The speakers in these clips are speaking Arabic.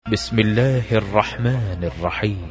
بسم الله الرحمن الرحيم.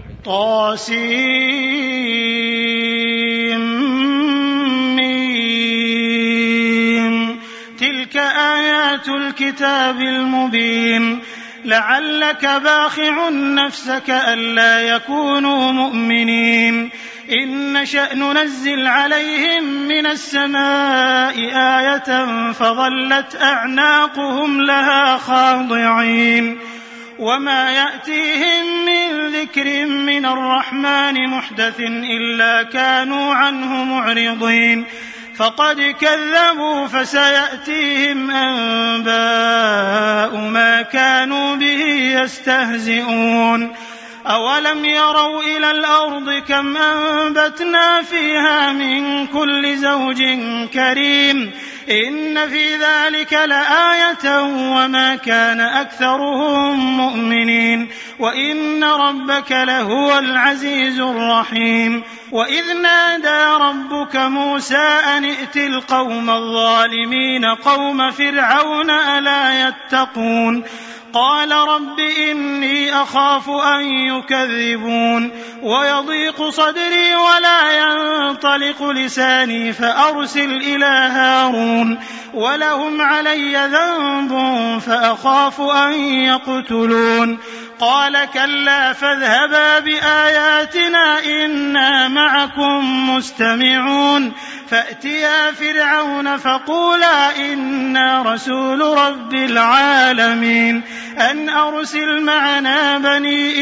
طاسيم. تلك آيات الكتاب المبين. لعلك باخع نفسك ألا يكونوا مؤمنين. إن نشأ ننزل عليهم من السماء آية فظلت أعناقهم لها خاضعين. وما يأتيهم من ذكر من الرحمن محدث إلا كانوا عنه معرضين. فقد كذبوا فسيأتيهم أنباء ما كانوا به يستهزئون. أولم يروا إلى الأرض كم أنبتنا فيها من كل زوج كريم إن في ذلك لآية وما كان أكثرهم مؤمنين وإن ربك لهو العزيز الرحيم. وإذ نادى ربك موسى أن ائت القوم الظالمين قوم فرعون ألا يتقون قال رب إني أخاف أن يكذبون ويضيق صدري ولا ينطلق لساني فأرسل إلى هارون ولهم علي ذنب فأخاف أن يقتلون قال كلا فاذهبا بآياتنا إنا معكم مستمعون فأتيا فرعون فقولا إنا رسول رب العالمين أن أرسل معنا بني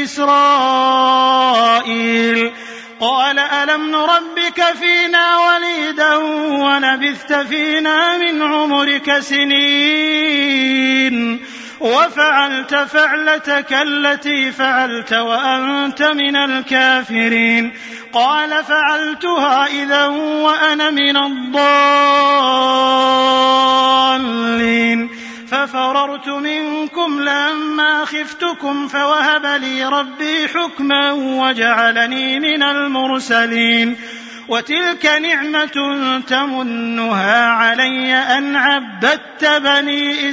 إسرائيل قال ألم نربك فينا وليدا ولبثت فينا من عمرك سنين وفعلت فعلتك التي فعلت وأنت من الكافرين قال فعلتها إذا وأنا من الضالين ففررت منكم لما خفتكم فوهب لي ربي حكما وجعلني من المرسلين وتلك نعمة تمنها علي أن عبدت بني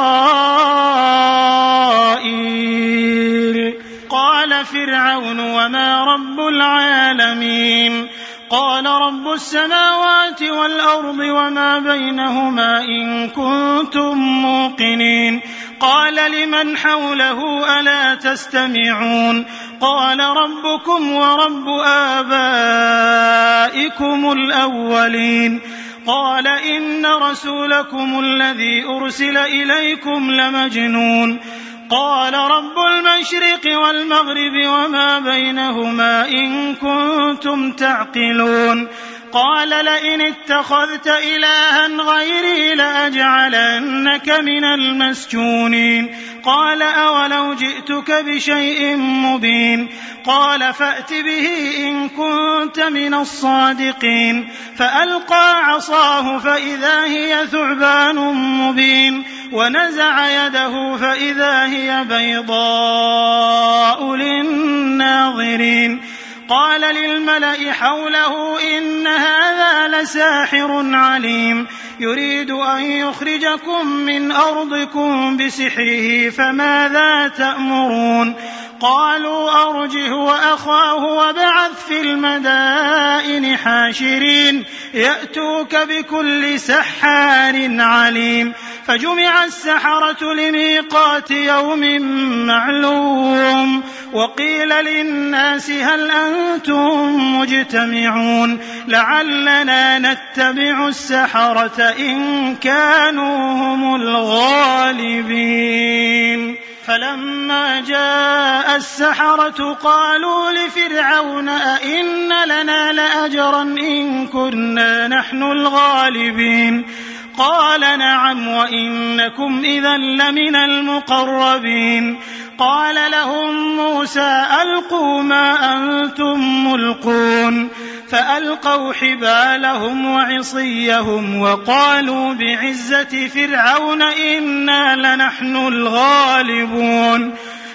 إسرائيل قال فرعون وما رب العالمين قال رب السماوات والأرض وما بينهما إن كنتم موقنين قال لمن حوله ألا تستمعون قال ربكم ورب آبائكم الأولين قال إن رسولكم الذي أرسل إليكم لمجنون قال رب المشرق والمغرب وما بينهما إن كنتم تعقلون قال لئن اتخذت إلها غيري لأجعلنك من المسجونين قال أولو جئتك بشيء مبين قال فأت به إن كنت من الصادقين فألقى عصاه فإذا هي ثعبان مبين ونزع يده فإذا هي بيضاء للناظرين قال للملأ حوله إن هذا لساحر عليم يريد أن يخرجكم من أرضكم بسحره فماذا تأمرون قالوا أرجه وأخاه وابعث في المدائن حاشرين يأتوك بكل سحار عليم فجمع السحرة لميقات يوم معلوم وقيل للناس هل أنتم مجتمعون لعلنا نتبع السحرة إن كانوا هم الغالبين فلما جاء السحرة قالوا لفرعون أئن لنا لأجرا إن كنا نحن الغالبين قال نعم وإنكم إذا لمن المقربين قال لهم موسى ألقوا ما أنتم ملقون فألقوا حبالهم وعصيهم وقالوا بعزة فرعون إنا لنحن الغالبون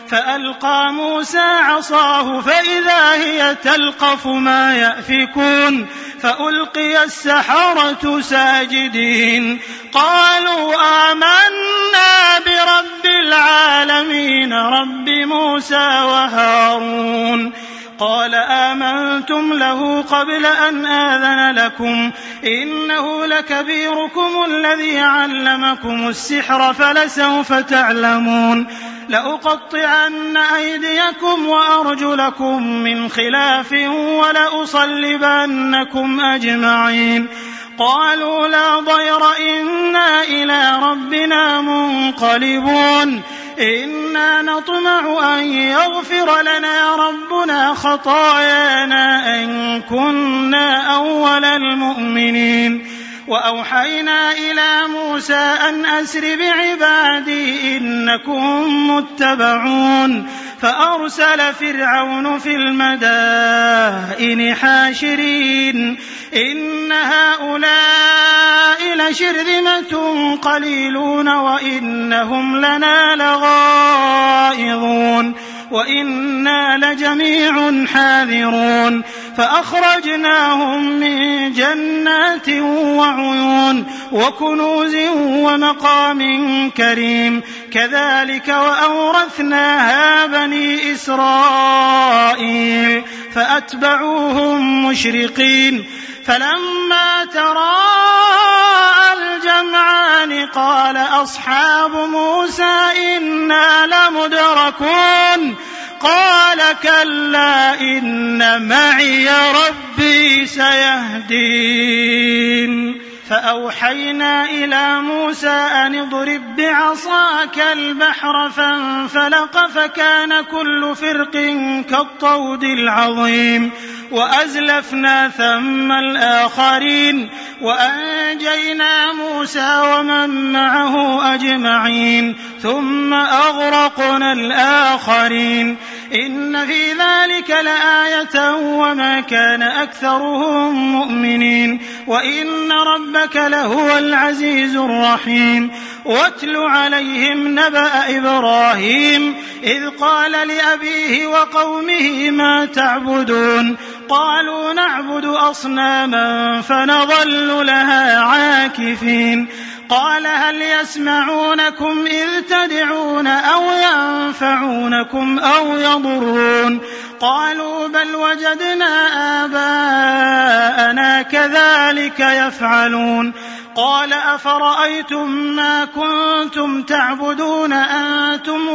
فألقى موسى عصاه فإذا هي تلقف ما يأفكون فألقي السحرة ساجدين قالوا آمنا برب العالمين رب موسى وهارون قال آمنتم له قبل أن آذن لكم إنه لكبيركم الذي علمكم السحر فلسوف تعلمون لأقطعن أيديكم وأرجلكم من خلاف ولأصلبنكم أجمعين قالوا لا ضير إنا إلى ربنا منقلبون إنا نطمع أن يغفر لنا ربنا خطايانا أن كنا أول المؤمنين وأوحينا إلى موسى أن أسر بعبادي إنكم متبعون فأرسل فرعون في المدائن حاشرين إن هؤلاء لشرذمة قليلون وإنهم لنا لغائظون وإنا لجميع حاذرون فأخرجناهم من جنات وعيون وكنوز ومقام كريم كذلك وأورثناها بني إسرائيل فأتبعوهم مشرقين فلما تراءى الجمعان قال أصحاب موسى إنا لمدركون قال كلا إن معي ربي سيهدين فأوحينا إلى موسى أن اضرب بعصاك البحر فانفلق فكان كل فرق كالطود العظيم وأزلفنا ثم الآخرين وأنجينا موسى ومن معه أجمعين ثم أغرقنا الآخرين إن في ذلك لآية وما كان أكثرهم مؤمنين وإن ربك لهو العزيز الرحيم واتل عليهم نبأ إبراهيم إذ قال لأبيه وقومه ما تعبدون قالوا نعبد أصناما فنظل لها عاكفين قال هل يسمعونكم إذ تدعون أو ينفعونكم أو يضرون قالوا بل وجدنا آباءنا كذلك يفعلون قال أفرأيتم ما كنتم تعبدون أنتم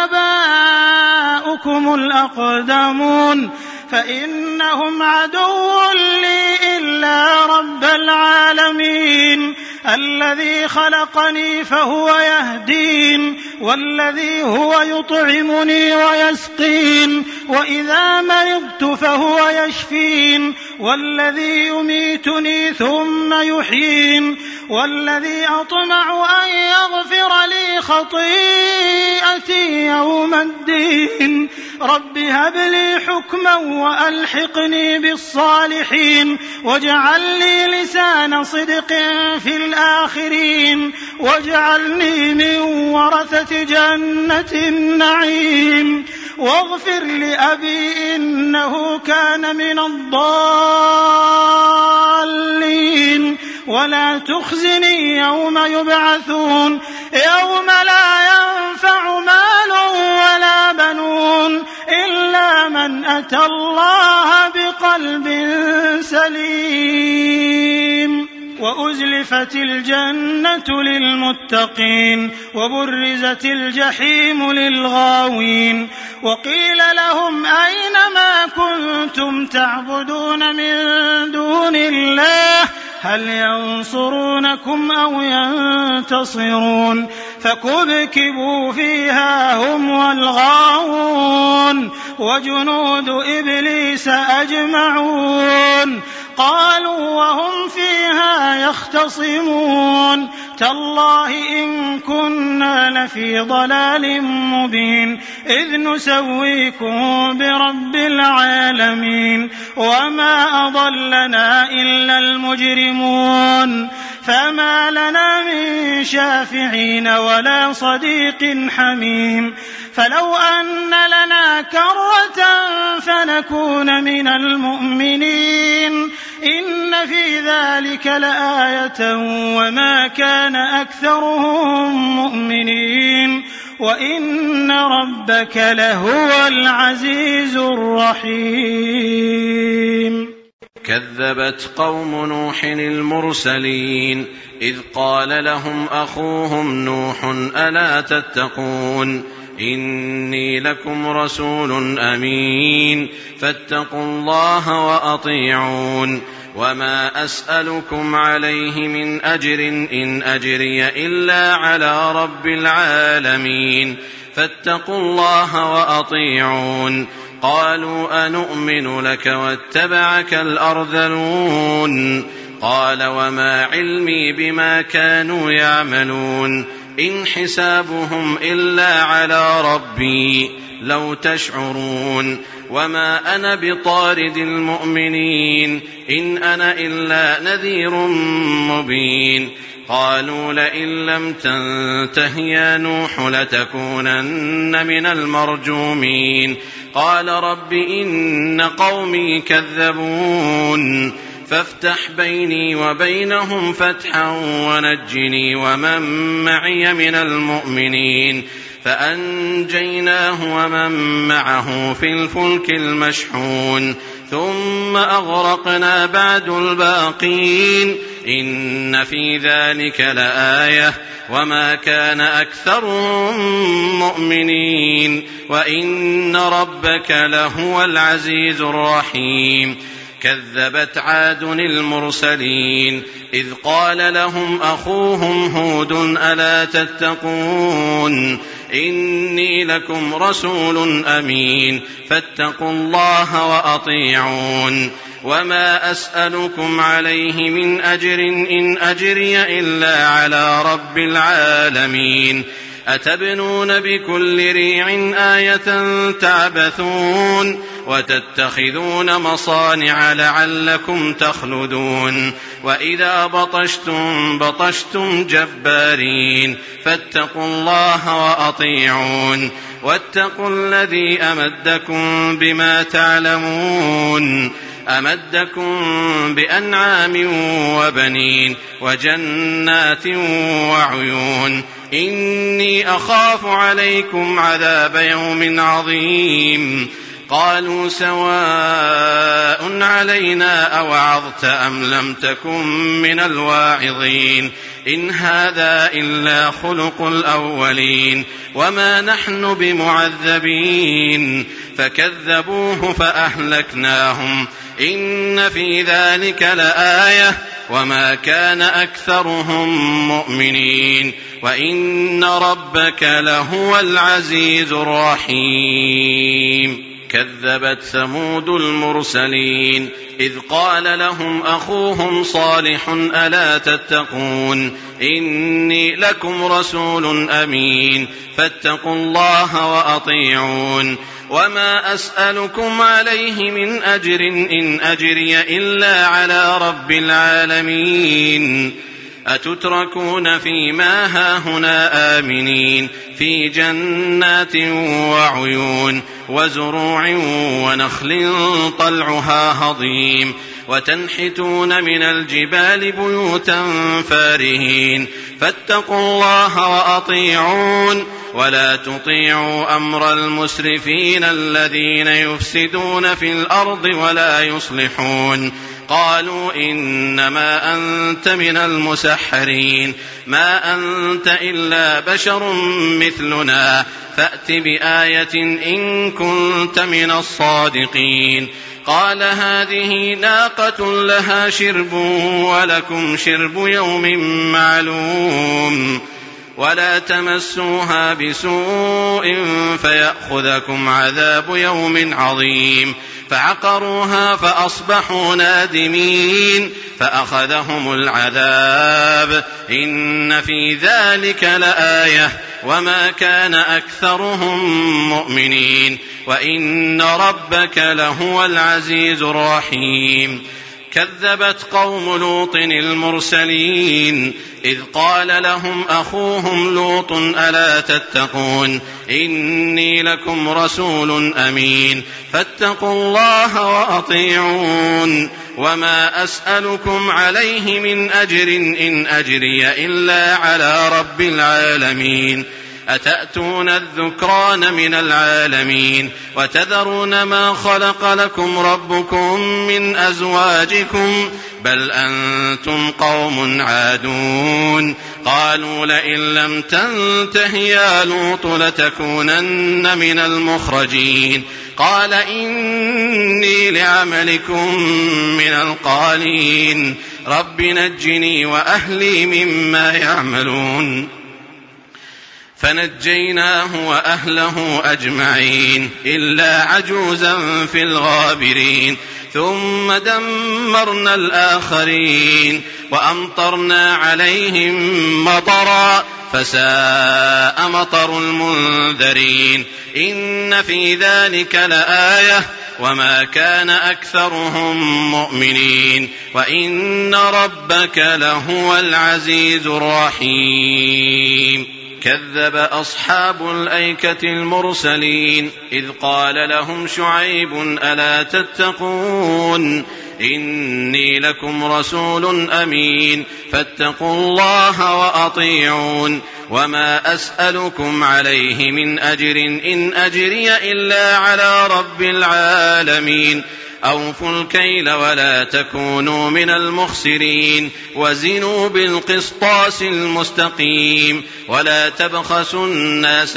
وآباؤكم الأقدمون فإنهم عدو لي إلا رب العالمين الذي خلقني فهو يهدين والذي هو يطعمني ويسقين وإذا مرضت فهو يشفين والذي يميتني ثم يحيين والذي أطمع أن يغفر لي خطيئتي يوم الدين رب هب لي حكما وألحقني بالصالحين واجعل لي لسان صدق في الآخرين واجعلني من ورثة جنة النعيم واغفر لأبي إنه كان من الضالين ولا تخزني يوم يبعثون يوم لا ينفع مال ولا بنون إلا من أتى الله بقلب سليم وأزلفت الجنة للمتقين وبرزت الجحيم للغاوين وقيل لهم أين ما كنتم تعبدون من دون الله هل ينصرونكم أو ينتصرون فكبكبوا فيها هم والغاوون وجنود إبليس أجمعون قالوا وهم فيها يختصمون تالله إن كنا لفي ضلال مبين إذ نسويكم برب العالمين وما أضلنا إلا المجرمون فما لنا من شافعين ولا صديق حميم فلو أن لنا كرة فنكون من المؤمنين إن في ذلك لآية وما كان أكثرهم مؤمنين وإن ربك لهو العزيز الرحيم. كذبت قوم نوح المرسلين إذ قال لهم أخوهم نوح ألا تتقون إني لكم رسول أمين فاتقوا الله وأطيعون وما أسألكم عليه من أجر إن أجري إلا على رب العالمين فاتقوا الله وأطيعون قالوا أنؤمن لك واتبعك الأرذلون قال وما علمي بما كانوا يعملون إن حسابهم إلا على ربي لو تشعرون وما أنا بطارد المؤمنين إن أنا إلا نذير مبين قالوا لئن لم تنته يا نوح لتكونن من المرجومين قال رب إن قومي كذبون فافتح بيني وبينهم فتحا ونجني ومن معي من المؤمنين فأنجيناه ومن معه في الفلك المشحون ثم أغرقنا بعد الباقين إن في ذلك لآية وما كان أكثرهم مؤمنين وإن ربك لهو العزيز الرحيم. كذبت عاد المرسلين إذ قال لهم أخوهم هود ألا تتقون إني لكم رسول أمين فاتقوا الله وأطيعون وما أسألكم عليه من أجر إن أجري إلا على رب العالمين أتبنون بكل ريع آية تعبثون وتتخذون مصانع لعلكم تخلدون وإذا بطشتم بطشتم جبارين فاتقوا الله وأطيعون واتقوا الذي أمدكم بما تعلمون أمدكم بأنعام وبنين وجنات وعيون إني أخاف عليكم عذاب يوم عظيم قالوا سواء علينا أوعظت أم لم تكن من الواعظين إن هذا إلا خلق الأولين وما نحن بمعذبين فكذبوه فأهلكناهم إن في ذلك لآية وما كان أكثرهم مؤمنين وإن ربك لهو العزيز الرحيم. كذبت ثمود المرسلين إذ قال لهم أخوهم صالح ألا تتقون إني لكم رسول أمين فاتقوا الله وأطيعون وما أسألكم عليه من أجر إن أجري إلا على رب العالمين أتتركون فيما هاهنا آمنين في جنات وعيون وزروع ونخل طلعها هضيم وتنحتون من الجبال بيوتا فارهين فاتقوا الله وأطيعون ولا تطيعوا أمر المسرفين الذين يفسدون في الأرض ولا يصلحون قالوا إنما أنت من المسحرين ما أنت إلا بشر مثلنا فأت بآية إن كنت من الصادقين قال هذه ناقة لها شرب ولكم شرب يوم معلوم ولا تمسوها بسوء فيأخذكم عذاب يوم عظيم. فعقروها فأصبحوا نادمين فأخذهم العذاب إن في ذلك لآية وما كان أكثرهم مؤمنين وإن ربك لهو العزيز الرحيم. كذبت قوم لوط المرسلين إذ قال لهم أخوهم لوط ألا تتقون إني لكم رسول أمين فاتقوا الله وأطيعون وما أسألكم عليه من أجر إن أجري إلا على رب العالمين. أتأتون الذكران من العالمين وتذرون ما خلق لكم ربكم من أزواجكم بل أنتم قوم عادون. قالوا لئن لم تنته يا لوط لتكونن من المخرجين. قال إني لعملكم من القالين رب نجني وأهلي مما يعملون. فنجيناه وأهله أجمعين إلا عجوزا في الغابرين ثم دمرنا الآخرين وأمطرنا عليهم مطرا فساء مطر المنذرين. إن في ذلك لآية وما كان أكثرهم مؤمنين وإن ربك لهو العزيز الرحيم. كذب أصحاب الأيكة المرسلين إذ قال لهم شعيب ألا تتقون إني لكم رسول أمين فاتقوا الله وأطيعون وما أسألكم عليه من أجر إن أجري إلا على رب العالمين. أوفوا الكيل ولا تكونوا من المخسرين وزنوا بالقسطاس المستقيم ولا تبخسوا الناس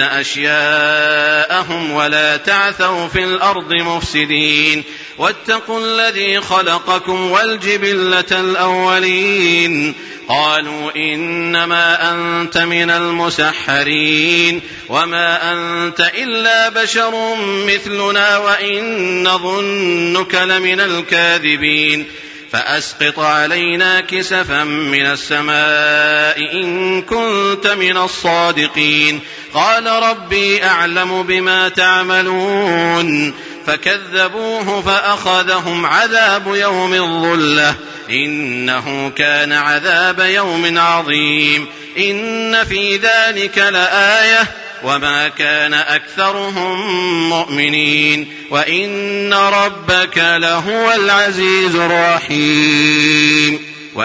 أشياءهم ولا تعثوا في الأرض مفسدين واتقوا الذي خلقكم والجبلة الأولين. قالوا إنما أنت من المسحرين وما أنت إلا بشر مثلنا وإن نظنك لمن الكاذبين فأسقط علينا كسفا من السماء إن كنت من الصادقين. قال ربي أعلم بما تعملون فكذبوه فأخذهم عذاب يوم الظلة إنه كان عذاب يوم عظيم. إن في ذلك لآية وما كان أكثرهم مؤمنين وإن ربك لهو العزيز الرحيم.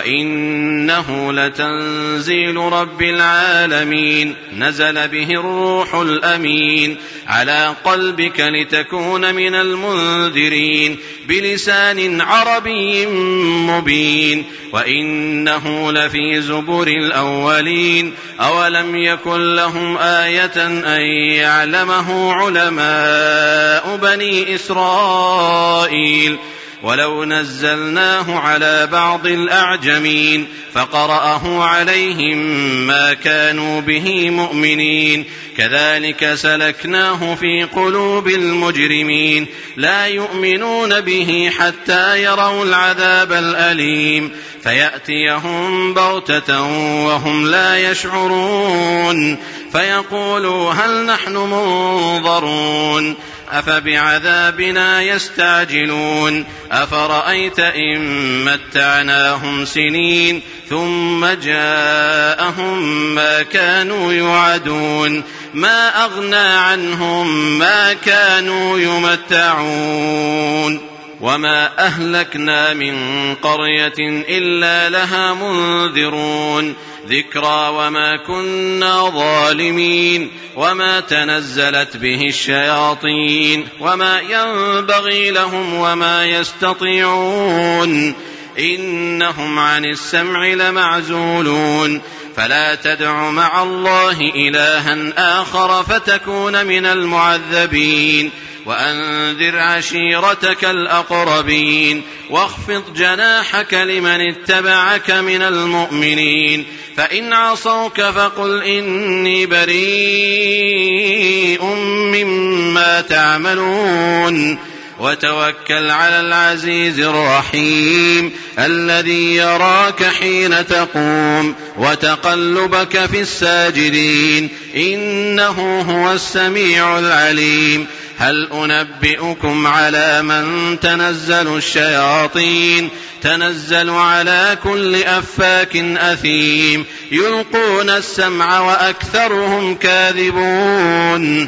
وإنه لتنزيل رب العالمين نزل به الروح الأمين على قلبك لتكون من المنذرين بلسان عربي مبين وإنه لفي زبر الأولين. أولم يكن لهم آية أن يعلمه علماء بني إسرائيل ولو نزلناه على بعض الأعجمين فقرأه عليهم ما كانوا به مؤمنين كذلك سلكناه في قلوب المجرمين لا يؤمنون به حتى يروا العذاب الأليم فيأتيهم بغتة وهم لا يشعرون فيقولوا هل نحن منظرون أفبعذابنا يستعجلون أفرأيت إن متعناهم سنين ثم جاءهم ما كانوا يوعدون ما أغنى عنهم ما كانوا يمتعون وما أهلكنا من قرية إلا لها منذرون ذكرى وما كنا ظالمين وما تنزلت به الشياطين وما ينبغي لهم وما يستطيعون إنهم عن السمع لمعزولون فلا تدع مع الله إلها آخر فتكون من المعذبين وأنذر عشيرتك الأقربين واخفض جناحك لمن اتبعك من المؤمنين فإن عصوك فقل إني بريء مما تعملون وتوكل على العزيز الرحيم الذي يراك حين تقوم وتقلبك في الساجدين إنه هو السميع العليم هل أنبئكم على من تنزل الشياطين تنزل على كل أفاك أثيم يلقون السمع وأكثرهم كاذبون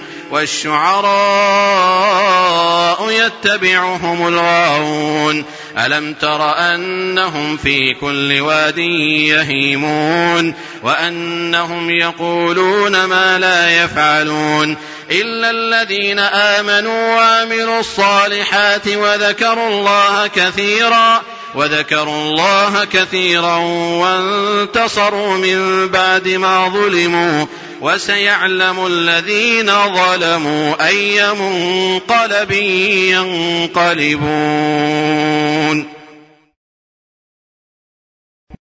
والشعراء يتبعهم الغاوون ألم تر أنهم في كل واد يهيمون وأنهم يقولون ما لا يفعلون إلا الذين آمنوا وعملوا الصالحات وذكروا الله كثيرا وانتصروا من بعد ما ظلموا وسيعلم الذين ظلموا أي منقلب ينقلبون.